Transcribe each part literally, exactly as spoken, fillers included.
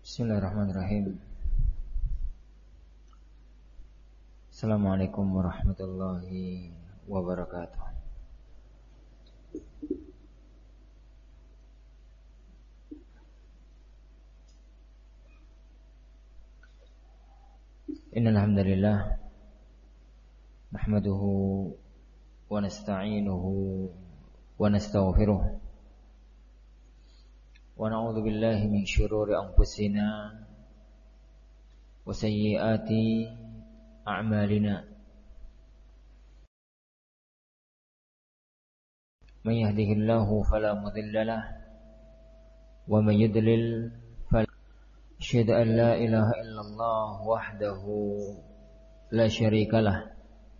Bismillahirrahmanirrahim. Assalamualaikum warahmatullahi wabarakatuh. Innal hamdalillah nahmaduhu wa nasta'inuhu wa nastaghfiruh wa na'udzu billahi min syururi anfusina wa sayyiati a'malina. Man yahdihillahu fala mudilla lahu wa man yudlil fala asyhadu an la ilaha illallah wahdahu la syarika lah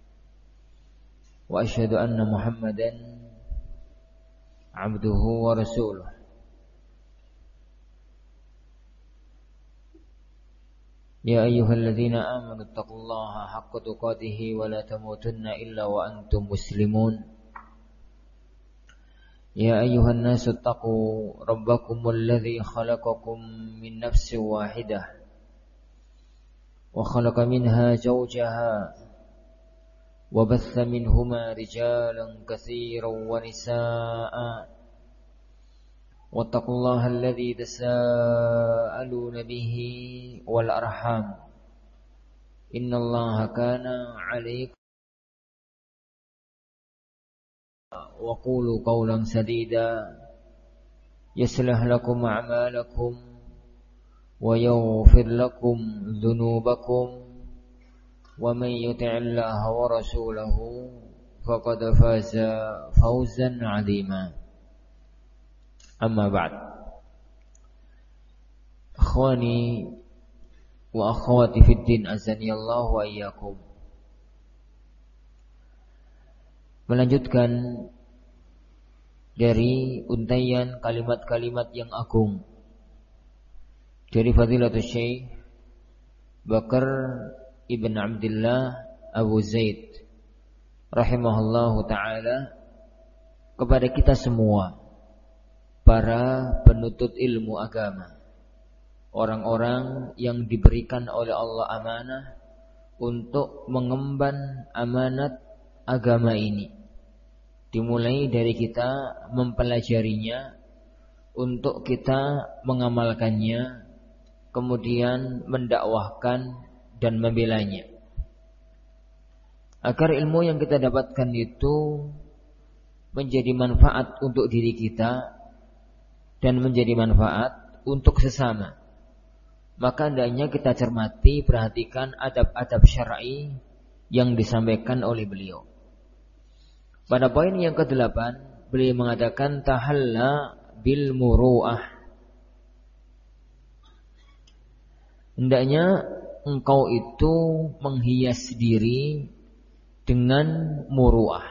wa asyhadu anna Muhammadan abduhu wa rasuluh. Ya ayyuhalladzina amanu taqullaha haqqa tuqatih wa la tamutunna illa wa antum muslimun. Ya ayyuhan nasu taqu rabbakumul ladzi khalaqakum min nafsin wahidah wa khalaqa minha zawjaha wa batha minhuma rijalan katsiran wa nisaa'a wattaqullaha alladzi tasaaluna bihi wal arham innallaha kana 'alaykum wa qulu qawlan sadida yuslih lakum a'malakum wa yaghfir lakum dhunubakum wa man yuti'illaha wa rasulahu faqad faza fawzan 'azima. Amma ba'd. Akhwani wa akhwati fid din azanillahu wa iyyakum. Melanjutkan dari untaian kalimat-kalimat yang agung dari Fadilatul Syekh Bakar Ibn Abdullah Abu Zaid rahimahullahu ta'ala kepada kita semua, para penuntut ilmu agama, orang-orang yang diberikan oleh Allah amanah untuk mengemban amanat agama ini, dimulai dari kita mempelajarinya, untuk kita mengamalkannya, kemudian mendakwahkan dan membelanya, agar ilmu yang kita dapatkan itu menjadi manfaat untuk diri kita dan menjadi manfaat untuk sesama. Maka hendaknya kita cermati, perhatikan adab-adab syar'i yang disampaikan oleh beliau. Pada poin yang kedelapan, beliau mengatakan tahalla bil muru'ah. Hendaknya engkau itu menghias diri dengan muru'ah.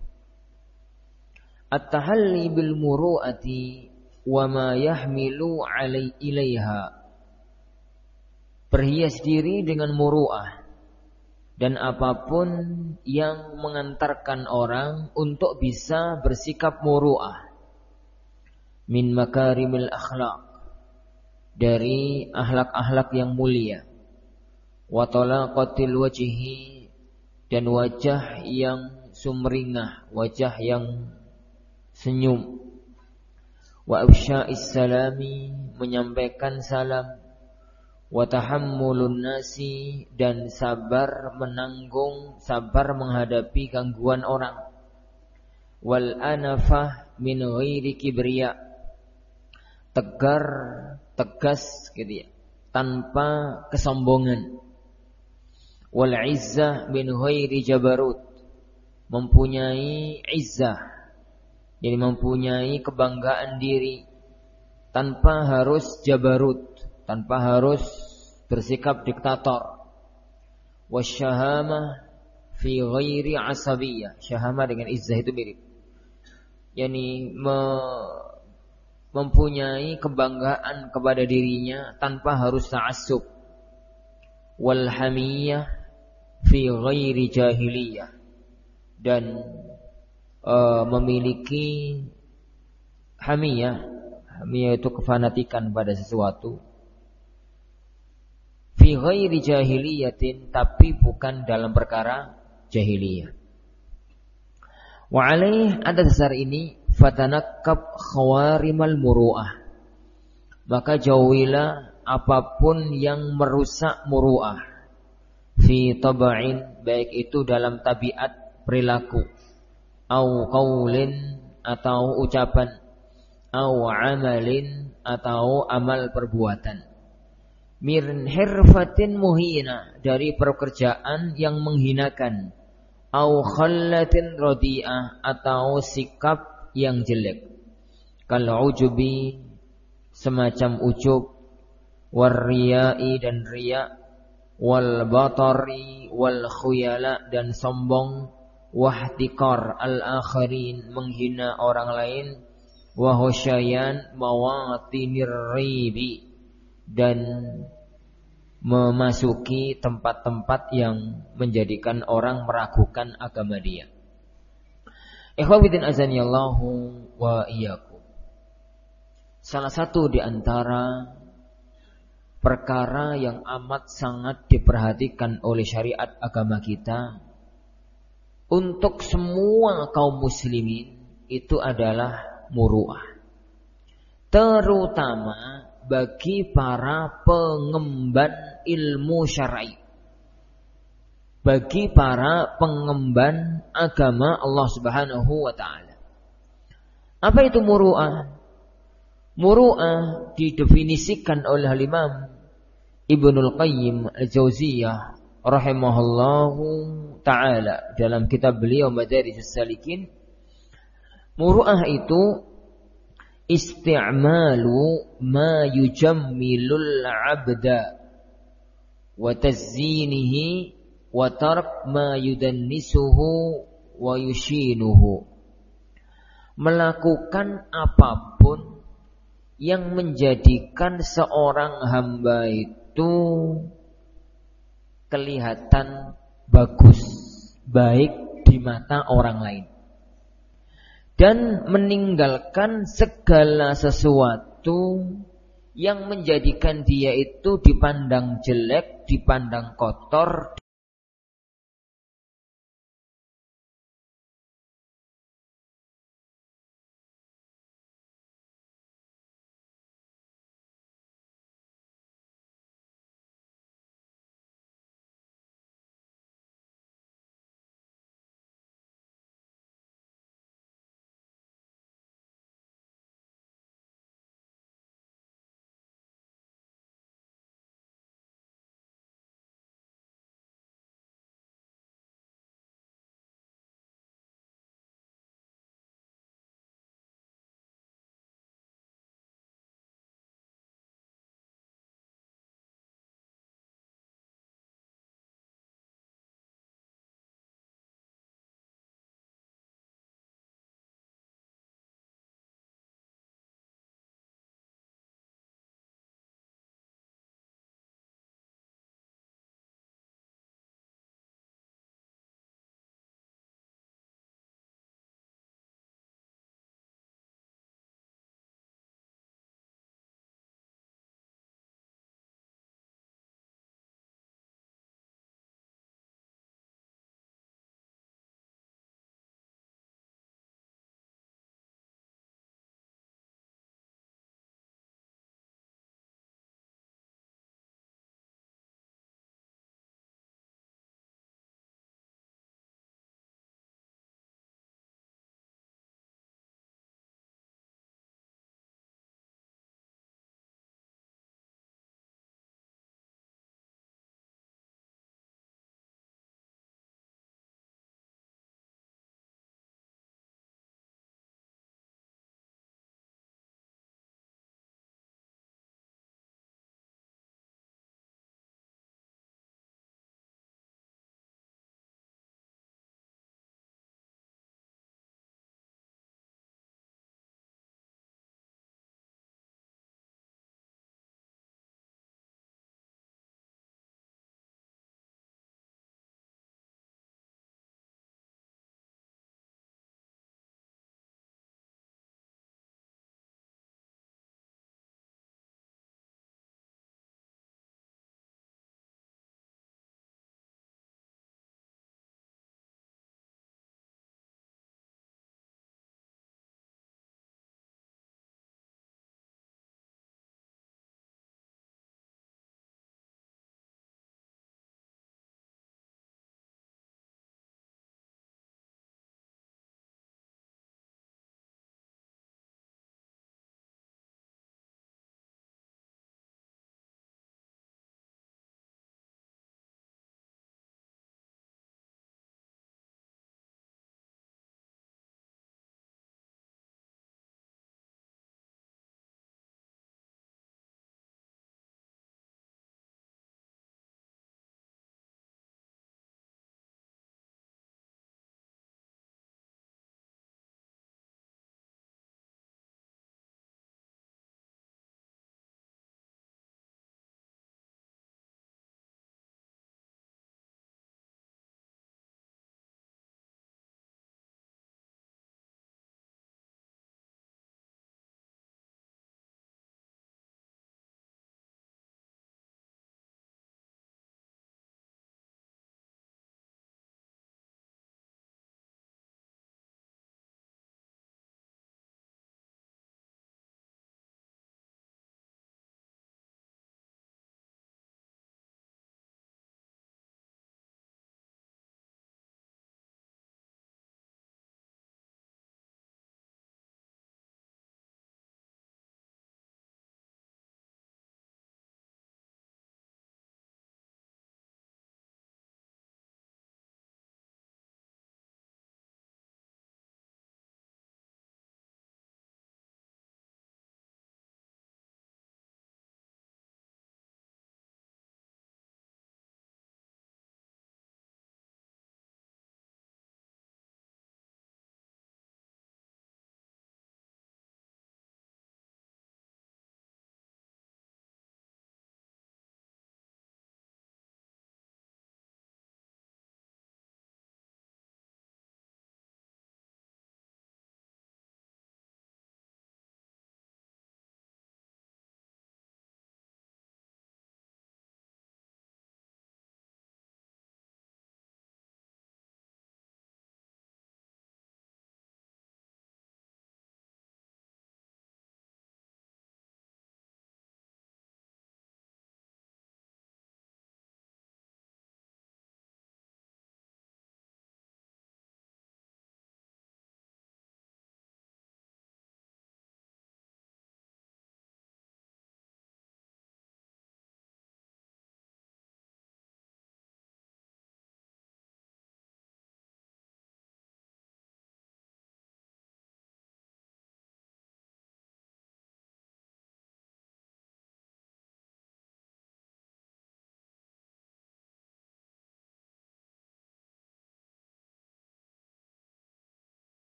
At-tahalli bil muru'ati wa ma yahmilu alai ilaiha. Berhias diri dengan muru'ah dan apapun yang mengantarkan orang untuk bisa bersikap muru'ah. Min makarimil akhlaq, dari akhlak-akhlak yang mulia. Wa talaqatil wajhi, dan wajah yang sumringah, wajah yang senyum. Wa afsya'is salami, menyampaikan salam. Wa tahammulun nasi, dan sabar menanggung, sabar menghadapi gangguan orang. Wal anafah min ghairi kibriya, tegar, tegas gitu ya, tanpa kesombongan. Wal izzah min ghairi jabarut, mempunyai izzah, jadi mempunyai kebanggaan diri tanpa harus jabarut, tanpa harus bersikap diktator. Wasyahamah fi ghairi asabiyah, syahamah dengan izzah itu mirip, yani me- mempunyai kebanggaan kepada dirinya tanpa harus ta'assub. Wal hamiyah fi ghairi jahiliyah, dan uh, memiliki hamiyah. Hamiyah itu kefanatikan pada sesuatu, fi ghairi jahiliyatin, tapi bukan dalam perkara jahiliyah. Wa alaih, ada dasar ini, fatanakkab khawarimal muru'ah, maka jauhilah apapun yang merusak muru'ah, fi taba'in, baik itu dalam tabiat perilaku, au qaulin, atau ucapan, au amalin, atau amal perbuatan, min hirfatin muhina, dari pekerjaan yang menghinakan, au khallatin radi'ah, atau sikap yang jelek, kal ujubi, semacam ujub, warriyai, dan riya, wal batari, wal khuyala, dan sombong, wahtikar al-akharin, menghina orang lain, wahusyayan mawatinir ribi, dan memasuki tempat-tempat yang menjadikan orang meragukan agama dia. Ikhwatiddin azanillahu wa iyyakum. Salah satu di antara perkara yang amat sangat diperhatikan oleh syariat agama kita untuk semua kaum muslimin itu adalah muru'ah, terutama bagi para pengemban ilmu syar'i, bagi para pengemban agama Allah Subhanahu wa taala. Apa itu muru'ah? Muru'ah didefinisikan oleh Imam Ibnul Qayyim Al-Jauziyah rahimahullahu taala dalam kitab beliau Madarijus Salikin. Muru'ah itu isti'malu ma yujammilul 'abda wa tazzinihi wa tark ma yudannisuhu wa yushinuhu. Melakukan apapun yang menjadikan seorang hamba itu kelihatan bagus, baik di mata orang lain, dan meninggalkan segala sesuatu yang menjadikan dia itu dipandang jelek, dipandang kotor,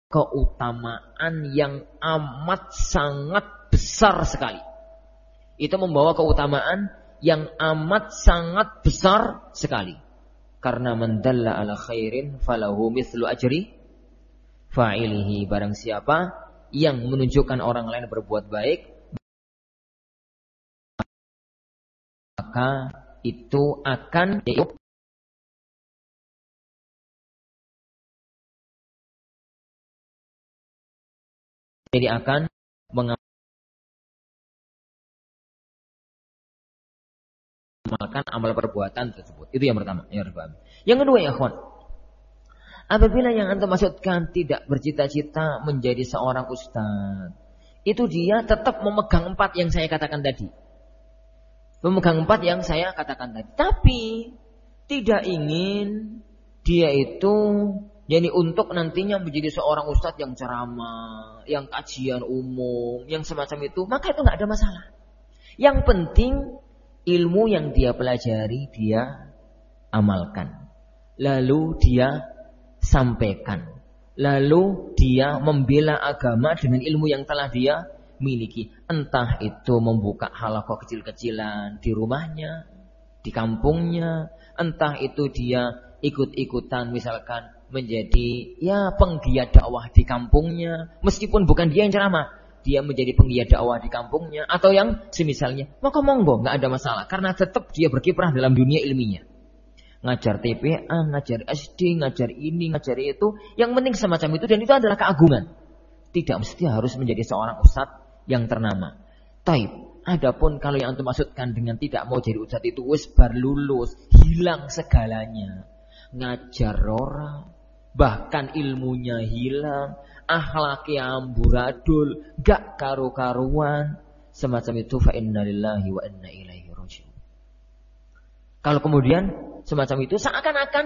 keutamaan yang amat sangat besar sekali. Itu membawa keutamaan yang amat sangat besar sekali. Karena man dalla ala khairin falahu mithlu ajri fa'ilihi. Barang siapa yang menunjukkan orang lain berbuat baik, maka itu akan jadi akan mengamalkan amal perbuatan tersebut. Itu yang pertama, yang pertama. Yang kedua ya ikhwan, apabila yang antum maksudkan tidak bercita-cita menjadi seorang ustaz, itu dia tetap memegang empat yang saya katakan tadi. Memegang empat yang saya katakan tadi. Tapi tidak ingin dia itu jadi untuk nantinya menjadi seorang ustadz yang ceramah, yang kajian umum, yang semacam itu, maka itu nggak ada masalah. Yang penting ilmu yang dia pelajari dia amalkan, lalu dia sampaikan, lalu dia membela agama dengan ilmu yang telah dia miliki. Entah itu membuka halaqah kecil-kecilan di rumahnya, di kampungnya, entah itu dia ikut-ikutan misalkan menjadi ya penggiat dakwah di kampungnya, meskipun bukan dia yang ceramah, dia menjadi penggiat dakwah di kampungnya atau yang semisalnya, maka monggo, nggak ada masalah karena tetap dia berkiprah dalam dunia ilmiah. Ngajar T P A, ngajar S D, ngajar ini, ngajar itu, yang penting semacam itu, dan itu adalah keagungan. Tidak mesti harus menjadi seorang ustadz yang ternama. Taib. Adapun kalau yang antum maksudkan dengan tidak mau jadi ustadz itu wis bar lulus, hilang segalanya. Ngajar orang, bahkan ilmunya hilang, akhlaknya amburadul, gak karu-karuan, semacam itu, fa inna lillahi wa inna ilaihi raji'un. Kalau kemudian semacam itu seakan-akan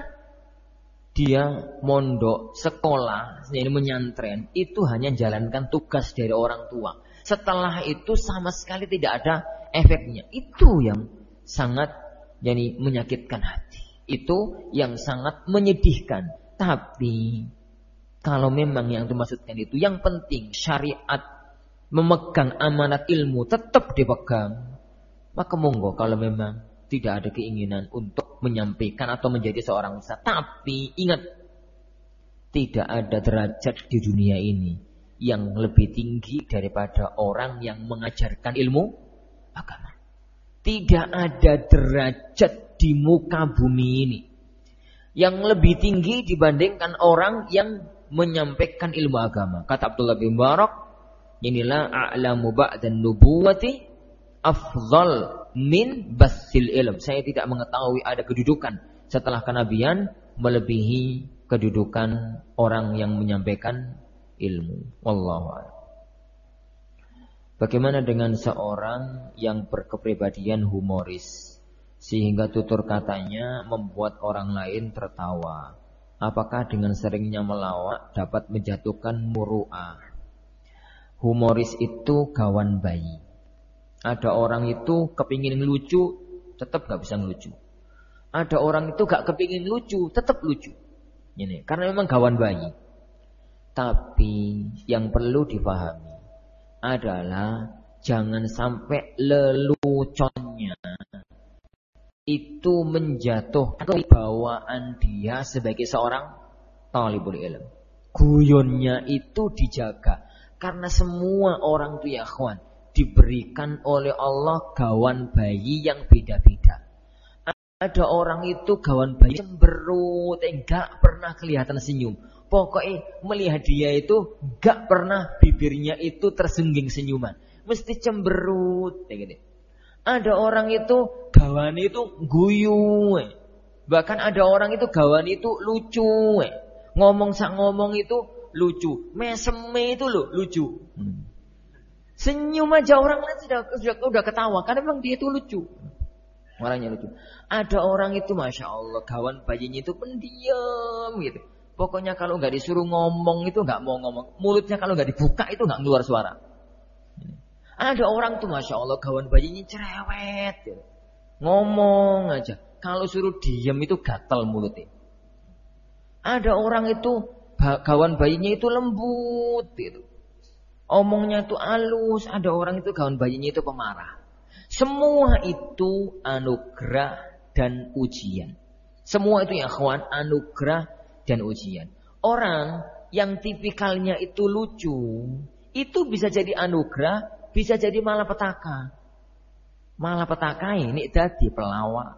dia mondok, sekolah, ini menyantren, itu hanya jalankan tugas dari orang tua. Setelah itu sama sekali tidak ada efeknya. Itu yang sangat jadi menyakitkan hati. Itu yang sangat menyedihkan. Tapi kalau memang yang dimaksudkan itu, yang penting syariat, memegang amanat ilmu tetap dipegang, maka monggo kalau memang tidak ada keinginan untuk menyampaikan atau menjadi seorang ustaz. Tapi ingat, tidak ada derajat di dunia ini yang lebih tinggi daripada orang yang mengajarkan ilmu agama. Tidak ada derajat di muka bumi ini yang lebih tinggi dibandingkan orang yang menyampaikan ilmu agama. Kata Abdullah bin Mubarak, inilah a'lamu ba'dan nubuwati afdal min basil ilm. Saya tidak mengetahui ada kedudukan setelah kenabian melebihi kedudukan orang yang menyampaikan ilmu. Wallahu a'lam. Bagaimana dengan seorang yang berkepribadian humoris sehingga tutur katanya membuat orang lain tertawa? Apakah dengan seringnya melawak dapat menjatuhkan muru'ah? Humoris itu gawan bayi. Ada orang itu kepingin lucu, tetap gak bisa ngelucu. Ada orang itu gak kepingin lucu, tetap lucu. Ini karena memang gawan bayi. Tapi yang perlu dipahami adalah jangan sampai leluconnya itu menjatuhkan kewibawaan dia sebagai seorang talibul ilm. Guyonnya itu dijaga, karena semua orang itu ya kawan diberikan oleh Allah gawan bayi yang beda-beda. Ada orang itu gawan bayi cemberut, enggak pernah kelihatan senyum. Pokoknya melihat dia itu enggak pernah bibirnya itu tersengging senyuman, mesti cemberut kayak gitu. Ada orang itu gawan itu guyu, bahkan ada orang itu gawan itu lucu, ngomong sak ngomong itu lucu, meseme itu loh lucu. Hmm. Senyum aja orang lain sudah, sudah sudah ketawa karena memang dia itu lucu. Orangnya lucu. Ada orang itu masya Allah gawan bayinya itu pendiam gitu. Pokoknya kalau nggak disuruh ngomong itu nggak mau ngomong. Mulutnya kalau nggak dibuka itu nggak keluar suara. Ada orang tuh masya Allah gawan bayinya cerewet, gitu. Ngomong aja. Kalau suruh diam itu gatal mulutnya. Ada orang itu Gawan bayinya itu lembut gitu. Omongnya itu halus, ada orang itu gawan bayinya itu pemarah. Semua itu anugerah dan ujian. Semua itu ya kawan, anugerah dan ujian. Orang yang tipikalnya itu lucu, itu bisa jadi anugerah, bisa jadi malapetaka. Malapetaka ini jadi pelawak.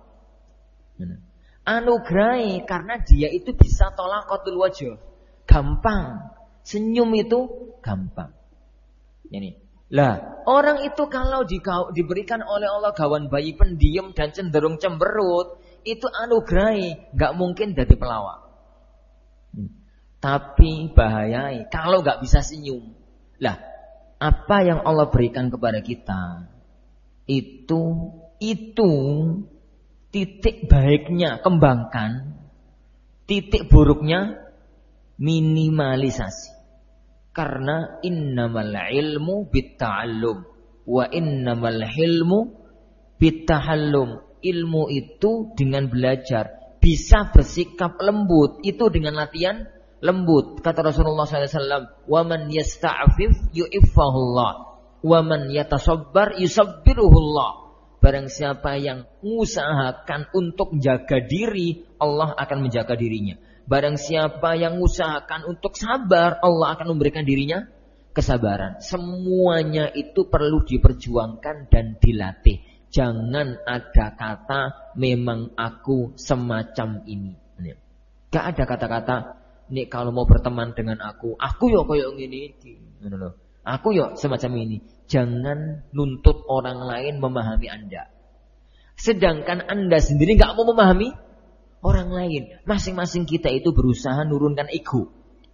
Anugerai karena dia itu bisa tolaqatul wajh. Gampang. Senyum itu gampang. Ini. Lah, orang itu kalau di, diberikan oleh Allah gawan bayi pendiam dan cenderung cemberut, itu anugerai, enggak mungkin jadi pelawak. Hmm. Tapi bahayai kalau enggak bisa senyum. Lah, apa yang Allah berikan kepada kita itu itu titik baiknya kembangkan, titik buruknya minimalisasi. Karena innamal ilmu bitta'allum wa innamal hilmu bittahallum. Ilmu itu dengan belajar, bisa bersikap lembut itu dengan latihan lembut. Kata Rasulullah sallallahu alaihi wasallam, "Wa man yasta'fif yu'iffahullah, wa man yatasabbar yusabbiruhullah." Barang siapa yang mengusahakan untuk menjaga diri, Allah akan menjaga dirinya. Barang siapa yang mengusahakan untuk sabar, Allah akan memberikan dirinya kesabaran. Semuanya itu perlu diperjuangkan dan dilatih. Jangan ada kata memang aku semacam ini. Gak ada kata-kata nih kalau mau berteman dengan aku, aku yo koyo ngene iki. Aku yo semacam ini. Jangan nuntut orang lain memahami Anda. Sedangkan Anda sendiri gak mau memahami orang lain. Masing-masing kita itu berusaha nurunkan ego.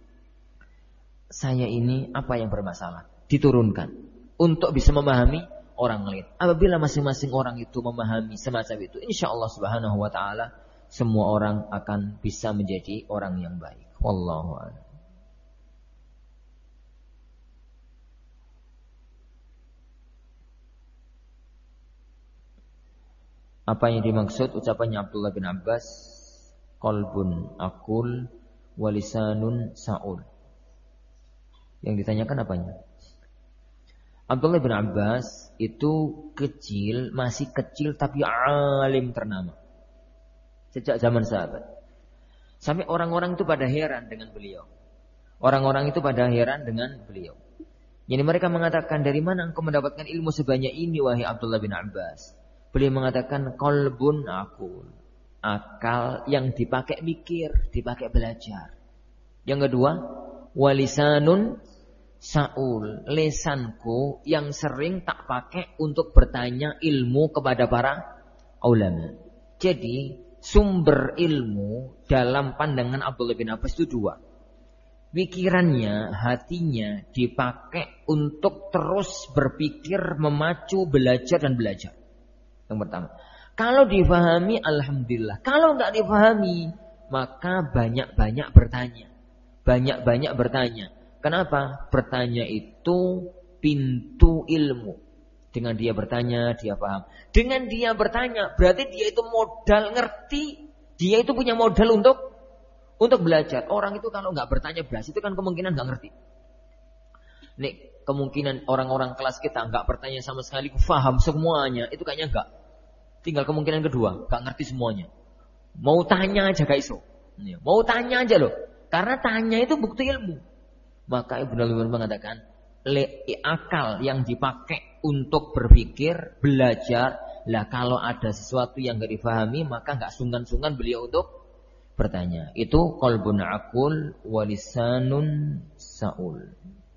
Saya ini apa yang bermasalah? Diturunkan. Untuk bisa memahami orang lain. Apabila masing-masing orang itu memahami semacam itu, insya Allah subhanahu wa ta'ala, semua orang akan bisa menjadi orang yang baik. Wallahu a'lam. Apa yang dimaksud ucapannya Abdullah bin Abbas? Qalbun akul walisanun sa'ul. Yang ditanyakan apanya? Abdullah bin Abbas itu kecil, masih kecil tapi alim ternama. Sejak zaman sahabat. Sampai orang-orang itu pada heran dengan beliau. Orang-orang itu pada heran dengan beliau. Jadi mereka mengatakan, dari mana engkau mendapatkan ilmu sebanyak ini wahai Abdullah bin Abbas? Beliau mengatakan, qalbun akul. Akal yang dipakai mikir, dipakai belajar. Yang kedua, walisanun sa'ul. Lesanku yang sering tak pakai untuk bertanya ilmu kepada para ulama. Jadi, sumber ilmu dalam pandangan Abdullah bin Abbas itu dua. Pikirannya, hatinya dipakai untuk terus berpikir, memacu, belajar dan belajar. Yang pertama. Kalau difahami, alhamdulillah. Kalau enggak difahami, maka banyak-banyak bertanya. Banyak-banyak bertanya. Kenapa? Bertanya itu pintu ilmu. Dengan dia bertanya, dia paham. Dengan dia bertanya, berarti dia itu modal ngerti. Dia itu punya modal untuk untuk belajar. Orang itu kalau enggak bertanya beras, itu kan kemungkinan enggak ngerti. Nih, kemungkinan orang-orang kelas kita enggak bertanya sama sekali, paham semuanya. Itu kayaknya enggak. Tinggal kemungkinan kedua, gak ngerti semuanya. Mau tanya aja gak iso. Mau tanya aja loh. Karena tanya itu bukti ilmu. Maka Ibnu Al-Qayyim mengatakan, le, akal yang dipakai untuk berpikir, belajar. Lah kalau ada sesuatu yang gak difahami, maka gak sungkan-sungkan beliau untuk bertanya. Itu qalbun akul walisanun sa'ul.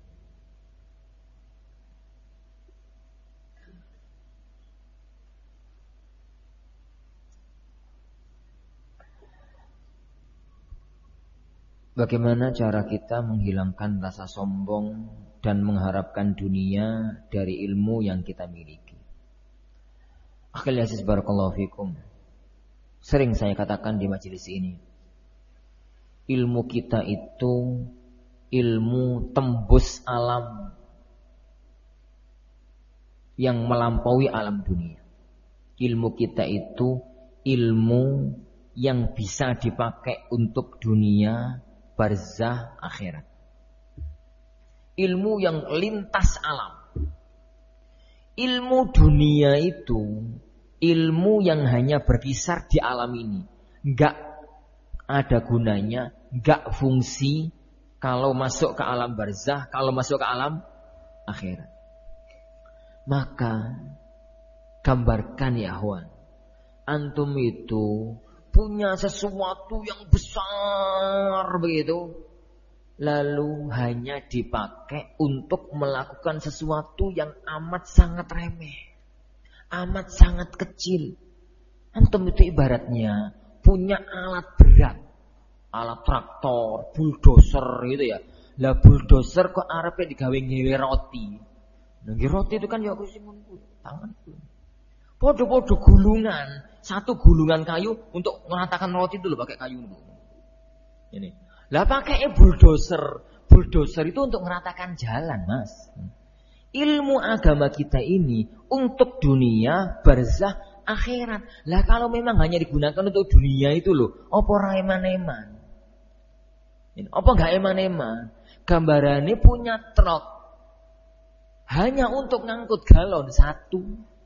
Bagaimana cara kita menghilangkan rasa sombong dan mengharapkan dunia dari ilmu yang kita miliki? Akhil aziz barakallahu fikum. Sering saya katakan di majelis ini, ilmu kita itu ilmu tembus alam yang melampaui alam dunia. Ilmu kita itu ilmu yang bisa dipakai untuk dunia barzah, akhirat. Ilmu yang lintas alam. Ilmu dunia itu ilmu yang hanya berkisar di alam ini. Enggak ada gunanya, enggak fungsi kalau masuk ke alam barzah, kalau masuk ke alam akhirat. Maka gambarkan ya akhwan, antum itu punya sesuatu yang besar begitu, lalu hanya dipakai untuk melakukan sesuatu yang amat sangat remeh, amat sangat kecil. Antum itu ibaratnya punya alat berat, alat traktor, bulldozer gitu ya. Lah bulldozer kok arepe digawe ngewe roti. Nah, roti itu kan ya wis tangan. Podo-podo gulungan, satu gulungan kayu untuk meratakan roti itu loh pakai kayu itu. Ini. Lah pakai bulldozer. Bulldozer itu untuk meratakan jalan, Mas. Ilmu agama kita ini untuk dunia, barzah, akhirat. Lah kalau memang hanya digunakan untuk dunia itu loh, apa ora eman-eman? Apa enggak eman-eman? Gambarannya punya truk hanya untuk ngangkut galon satu.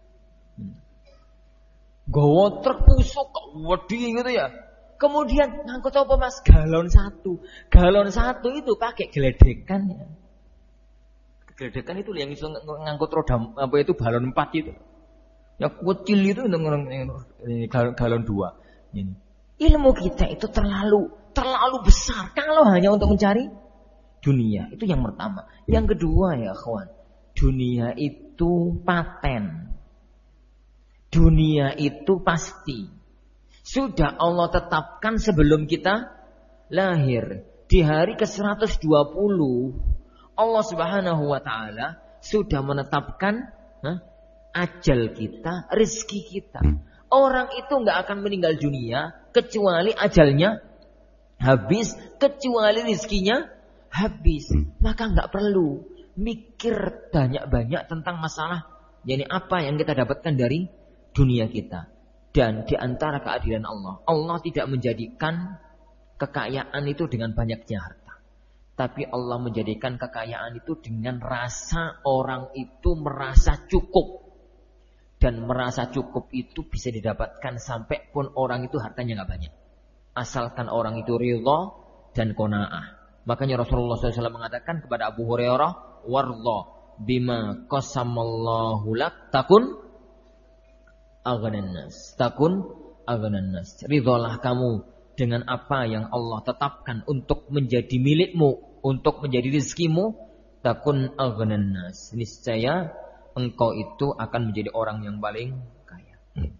Gowo truk pusuk kok wedi gitu ya. Kemudian ngangkut apa Mas? Galon satu. Galon satu itu pakai geledekan ya. Geledekan itu yang iso ngangkut roda apa itu balon empat itu. Ya kecil itu galon, galon dua. Ini. Ilmu kita itu terlalu terlalu besar kalau hanya untuk mencari dunia. Itu yang pertama. Yang kedua ya kawan, dunia itu paten. Dunia itu pasti. Sudah Allah tetapkan sebelum kita lahir. Di hari ke seratus dua puluh Allah Subhanahu wa taala sudah menetapkan huh, ajal kita, rezeki kita. Orang itu enggak akan meninggal dunia kecuali ajalnya habis, kecuali rezekinya habis. Maka enggak perlu mikir banyak-banyak tentang masalah yakni apa yang kita dapatkan dari dunia kita. Dan di antara keadilan Allah, Allah tidak menjadikan kekayaan itu dengan banyaknya harta, tapi Allah menjadikan kekayaan itu dengan rasa orang itu merasa cukup. Dan merasa cukup itu bisa didapatkan sampai pun orang itu hartanya gak banyak, asalkan orang itu ridha dan qanaah. Makanya Rasulullah shallallahu alaihi wasallam mengatakan kepada Abu Hurairah, warda bima qasamallahu lak takun aghnan nas. Takun aghnan nas. Ridhalah kamu dengan apa yang Allah tetapkan untuk menjadi milikmu, untuk menjadi rezekimu. Takun aghnan nas. Niscaya engkau itu akan menjadi orang yang paling kaya. Hmm.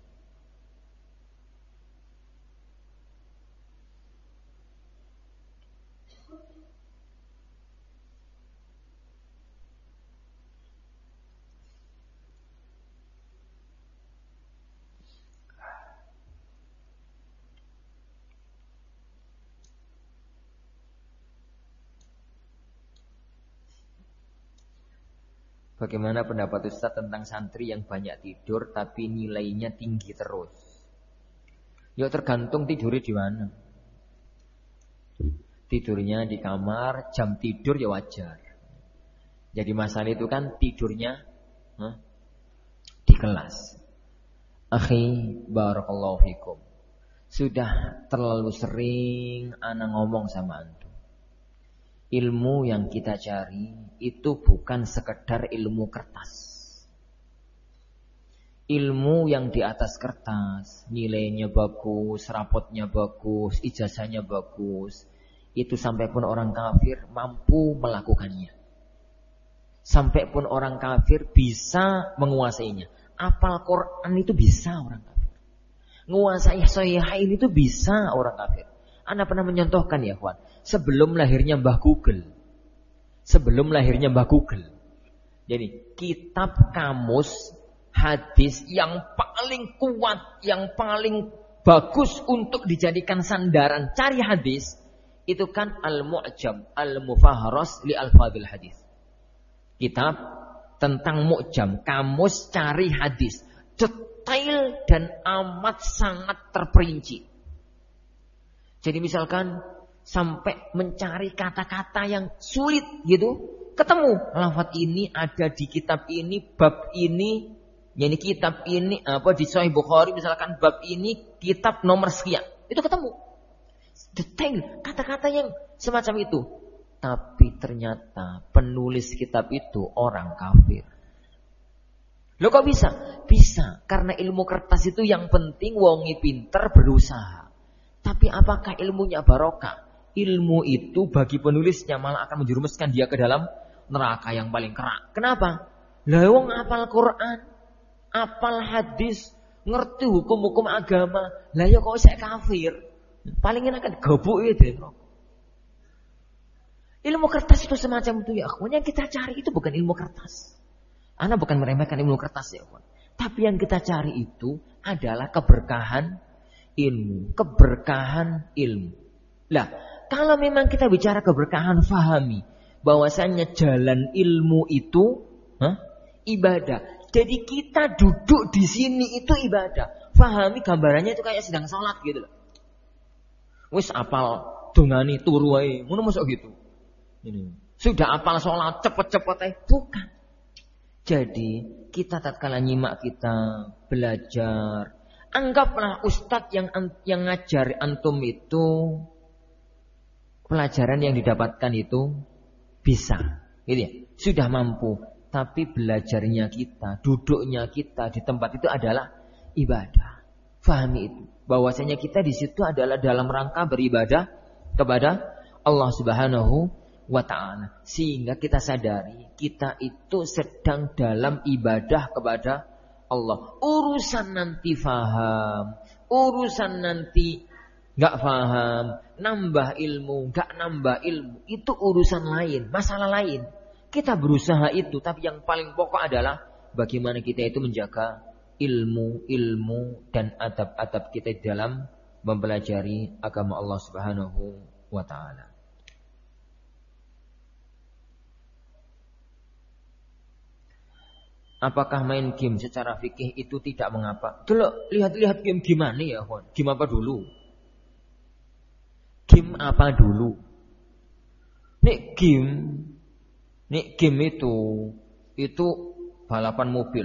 Bagaimana pendapat Ustaz tentang santri yang banyak tidur tapi nilainya tinggi terus? Ya tergantung tidurnya di mana. Tidurnya di kamar, jam tidur ya wajar. Jadi masalah itu kan tidurnya huh, di kelas. Akhi, barakallahu fikum. Sudah terlalu sering ana ngomong sama antum. Ilmu yang kita cari itu bukan sekedar ilmu kertas. Ilmu yang di atas kertas, nilainya bagus, rapotnya bagus, ijazahnya bagus, itu sampai pun orang kafir mampu melakukannya. Sampai pun orang kafir bisa menguasainya. Apal Quran itu bisa orang kafir. Nguasai Sahihain itu bisa orang kafir. Anda pernah menyontohkan ya kawan, sebelum lahirnya Mbah Google. Sebelum lahirnya Mbah Google. Jadi kitab kamus hadis yang paling kuat, yang paling bagus untuk dijadikan sandaran cari hadis, itu kan Al-Mu'jam Al-Mufaharas li Alfadil Hadis. Kitab tentang mu'jam, kamus cari hadis. Detail dan amat sangat terperinci. Jadi misalkan sampai mencari kata-kata yang sulit gitu. Ketemu lafaz ini ada di kitab ini, bab ini, yakni kitab ini apa di Sahih Bukhari misalkan bab ini kitab nomor sekian. Itu ketemu. Detail kata-kata yang semacam itu. Tapi ternyata penulis kitab itu orang kafir. Loh kok bisa? Bisa karena ilmu kertas itu yang penting wongi pinter berusaha. Tapi apakah ilmunya barokah? Ilmu itu bagi penulisnya malah akan menjerumuskan dia ke dalam neraka yang paling kerak. Kenapa? Lah wong apal Quran, apal hadis, ngerti hukum-hukum agama, lah ya kok saya kafir. Paling enak gabuk itu. Ilmu kertas itu semacam itu ya akhwan. Yang kita cari itu bukan ilmu kertas. Ana bukan meremehkan ilmu kertas ya akhwan. Tapi yang kita cari itu adalah keberkahan ilmu, keberkahan ilmu. Lah, kalau memang kita bicara keberkahan, fahami bahwasanya jalan ilmu itu huh, ibadah. Jadi kita duduk di sini itu ibadah. Fahami gambarannya itu kayak sedang sholat gitu loh. Wis apal dongani turu wae, ngono mosok gitu. Ini. Sudah apal sholat cepet-cepet ae, bukan. Jadi kita tatkala nyimak kita belajar, anggaplah ustadz yang yang ngajar antum itu pelajaran yang didapatkan itu bisa, gitu ya, sudah mampu. Tapi belajarnya kita, duduknya kita di tempat itu adalah ibadah. Fahami itu, bahwasanya kita di situ adalah dalam rangka beribadah kepada Allah Subhanahu wa ta'ala. Sehingga kita sadari kita itu sedang dalam ibadah kepada Allah. Urusan nanti faham, urusan nanti gak faham, nambah ilmu, gak nambah ilmu, itu urusan lain, masalah lain. Kita berusaha itu, tapi yang paling pokok adalah bagaimana kita itu menjaga ilmu-ilmu dan adab-adab kita dalam mempelajari agama Allah Subhanahu wa ta'ala. Apakah main game secara fikih itu tidak mengapa? Dulu lihat-lihat game gimana ya, Hon? Game apa dulu? Game apa dulu? Nek game, nek game itu, itu balapan mobil.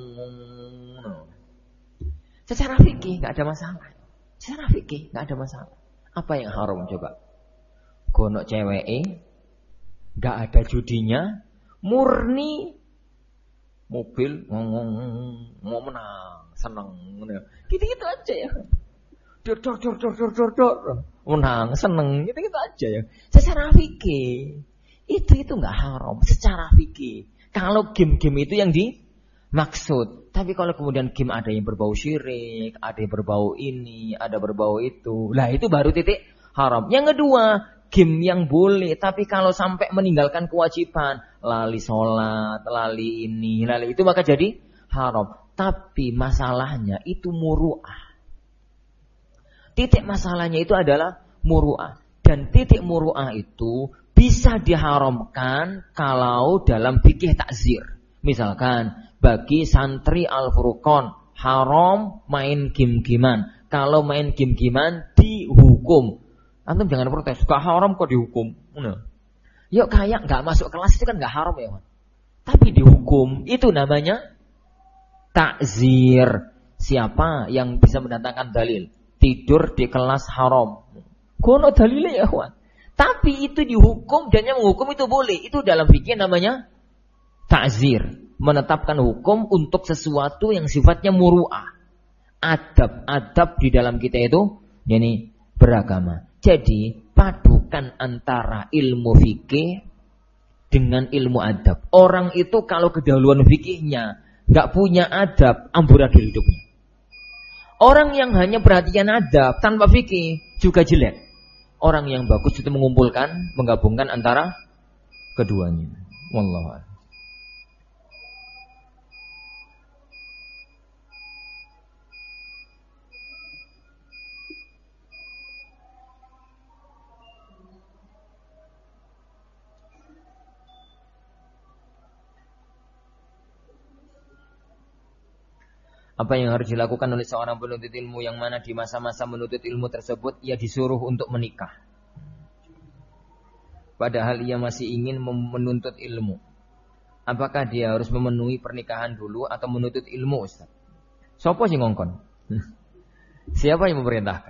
Secara fikih nggak ada masalah. Secara fikih nggak ada masalah. Apa yang haram coba? Gonok ceweke, nggak ada judinya, murni mobil mau menang, seneng, gitu-gitu aja ya. Dor dor dor dor dor dor dor, menang, seneng, gitu-gitu aja ya. Secara fikih itu itu nggak haram. Secara fikih, kalau game-game itu yang dimaksud. Tapi kalau kemudian game ada yang berbau syirik, ada yang berbau ini, ada berbau itu, lah itu baru titik haram. Yang kedua, game yang boleh, tapi kalau sampai meninggalkan kewajiban, lali sholat, lali ini, lali itu, maka jadi haram. Tapi masalahnya itu muru'ah. Titik masalahnya itu adalah muru'ah. Dan titik muru'ah itu bisa diharamkan kalau dalam fikih takzir. Misalkan bagi santri Al-Furqan haram main game-gamean. Kalau main game-gamean dihukum. Antum jangan protes, gak haram kok dihukum. Nah. Yuk kayak gak masuk kelas itu kan gak haram ya, tapi dihukum. Itu namanya takzir. Siapa yang bisa mendatangkan dalil? Tidur di kelas haram. Kono dalilnya ya, kawan. Tapi itu dihukum dan yang menghukum itu boleh. Itu dalam fikih namanya takzir. Menetapkan hukum untuk sesuatu yang sifatnya muru'ah. Adab-adab di dalam kita itu yakni beragama. Jadi padukan antara ilmu fikih dengan ilmu adab. Orang itu kalau kedahuluan fikihnya nggak punya adab, amburadul hidupnya. Orang yang hanya perhatian adab tanpa fikih juga jelek. Orang yang bagus itu mengumpulkan, menggabungkan antara keduanya. Wallahu a'lam. Apa yang harus dilakukan oleh seorang penuntut ilmu yang mana di masa-masa menuntut ilmu tersebut ia disuruh untuk menikah? padahal ia masih ingin menuntut ilmu. Apakah dia harus memenuhi pernikahan dulu atau menuntut ilmu, Ustaz? Sopo sing ngongkon? Siapa yang memerintahkan?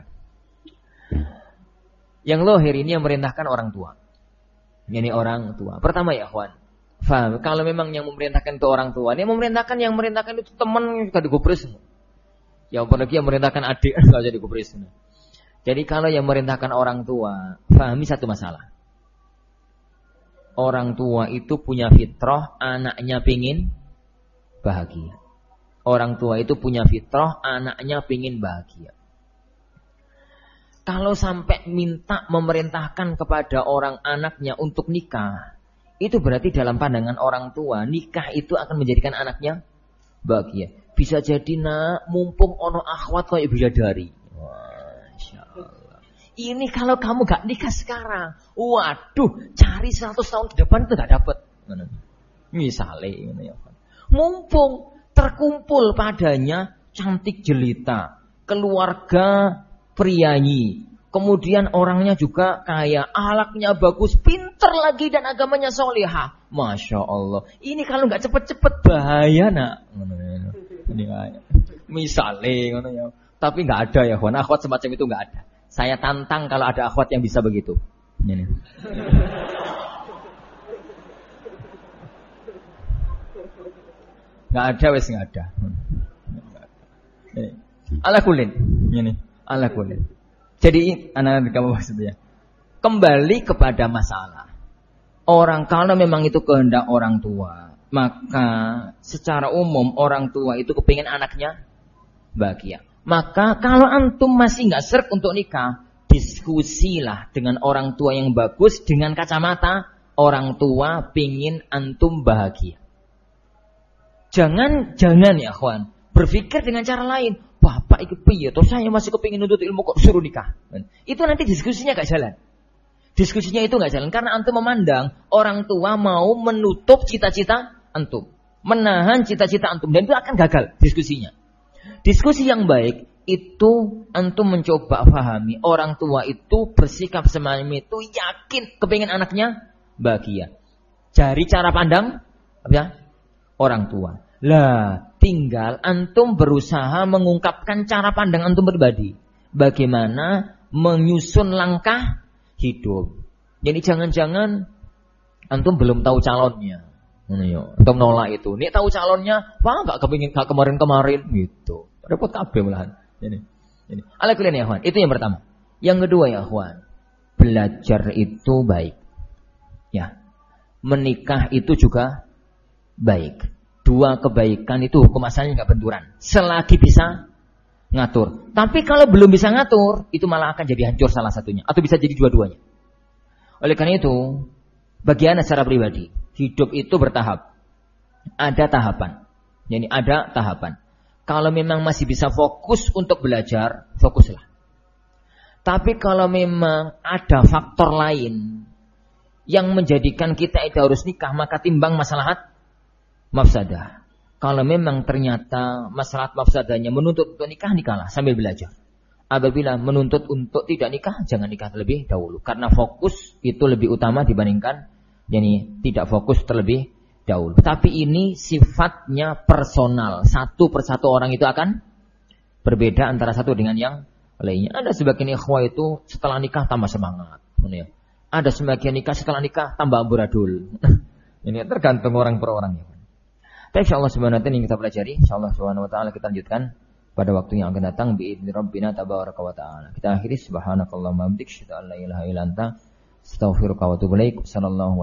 Yang lohir ini yang memerintahkan orang tua. Ini orang tua. Pertama ya, kawan. Faham? Kalau memang yang memerintahkan itu orang tua, yang memerintahkan yang memerintahkan itu teman yang suka digubris. Ya apalagi yang memerintahkan adik enggak jadi digubris. Jadi kalau yang memerintahkan orang tua, pahami satu masalah. Orang tua itu punya fitrah, anaknya pingin bahagia. Orang tua itu punya fitrah, anaknya pingin bahagia. Kalau sampai minta memerintahkan kepada orang anaknya untuk nikah, itu berarti dalam pandangan orang tua, nikah itu akan menjadikan anaknya bahagia. Bisa jadi nak, mumpung ono akhwat kayak bidadari. Masya Allah. Ini kalau kamu gak nikah sekarang, waduh, cari seratus tahun ke depan itu gak dapet. Misalnya, mumpung terkumpul padanya cantik jelita, keluarga priayi, kemudian orangnya juga kaya, akhlaknya bagus, pinter lagi dan agamanya solihah. Masya Allah. Ini kalau gak cepet-cepet bahaya nak. Misalnya, tapi gak ada ya, akhwat semacam itu gak ada. Saya tantang kalau ada akhwat yang bisa begitu. Ini. Nggak ada, wes nggak ada. Ini. Ala kulin, ini. Ala kulin. Jadi anak-anak kamu maksudnya. Kembali kepada masalah. Orang kalau memang itu kehendak orang tua, maka secara umum orang tua itu kepingin anaknya bahagia. Maka kalau antum masih nggak serk untuk nikah, diskusilah dengan orang tua yang bagus dengan kacamata orang tua pingin antum bahagia. Jangan jangan ya kawan, berpikir dengan cara lain. Bapak ikut piye? Terus saya masih kepingin nuntut ilmu kok suruh nikah. Itu nanti diskusinya nggak jalan. Diskusinya itu nggak jalan karena antum memandang orang tua mau menutup cita-cita antum, menahan cita-cita antum dan itu akan gagal diskusinya. Diskusi yang baik itu antum mencoba pahami orang tua itu bersikap semacam itu yakin kepingin anaknya bahagia. Cari cara pandang apa? Orang tua. Lah, tinggal antum berusaha mengungkapkan cara pandang antum pribadi. Bagaimana menyusun langkah hidup. Jadi jangan-jangan antum belum tahu calonnya. Antum nolak itu. Nih tahu calonnya, wah enggak kepingin enggak kemarin-kemarin gitu. Repot kabeh malahan. Ini. Ini. Ala kuliah ya, Ikhwan. Itu yang pertama. Yang kedua ya, Ikhwan. Belajar itu baik. Ya. Menikah itu juga baik. Dua kebaikan itu hukum asalnya enggak benturan. Selagi bisa ngatur. Tapi kalau belum bisa ngatur, itu malah akan jadi hancur salah satunya atau bisa jadi dua-duanya. Oleh karena itu, bagi ana secara pribadi, hidup itu bertahap. Ada tahapan. Jadi ada tahapan. Kalau memang masih bisa fokus untuk belajar, fokuslah. Tapi kalau memang ada faktor lain yang menjadikan kita itu harus nikah, maka timbang maslahat mafsadah. Kalau memang ternyata maslahat mafsadahnya menuntut untuk nikah, nikahlah sambil belajar. Apabila menuntut untuk tidak nikah, jangan nikah terlebih dahulu. Karena fokus itu lebih utama dibandingkan jadi tidak fokus terlebih dahulu. Tapi ini sifatnya personal. Satu persatu orang itu akan berbeda antara satu dengan yang lainnya. Ada sebagian ikhwah itu setelah nikah tambah semangat. Ada sebagian nikah setelah nikah tambah amburadul. Ini tergantung orang per orang. Tapi insyaallah subhanahu wa ta'ala yang kita pelajari, insyaallah subhanahu wa ta'ala kita lanjutkan pada waktu yang akan datang biidzni rabbina tabaraka wa ta'ala. Kita akhiri subhanakallahumma wa bihamdika asyhadu an la ilaha illa anta astaghfiruka wa atubu ilaik. Sallallahu